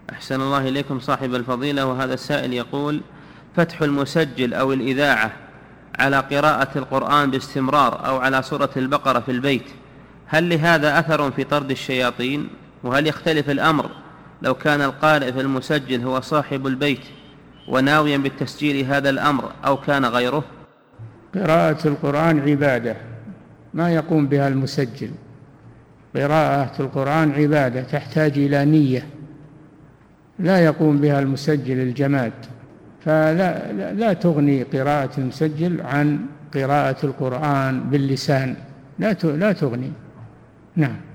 أحسن الله إليكم صاحب الفضيلة. وهذا السائل يقول: فتح المسجل أو الإذاعة على قراءة القرآن باستمرار أو على سورة البقرة في البيت، هل لهذا أثر في طرد الشياطين؟ وهل يختلف الأمر لو كان القارئ في المسجل هو صاحب البيت وناويا بالتسجيل هذا الأمر أو كان غيره؟ قراءة القرآن عبادة ما يقوم بها المسجل. قراءة القرآن عبادة تحتاج إلى نية، لا يقوم بها المسجل الجماد، فلا تغني قراءة المسجل عن قراءة القرآن باللسان، لا تغني. نعم.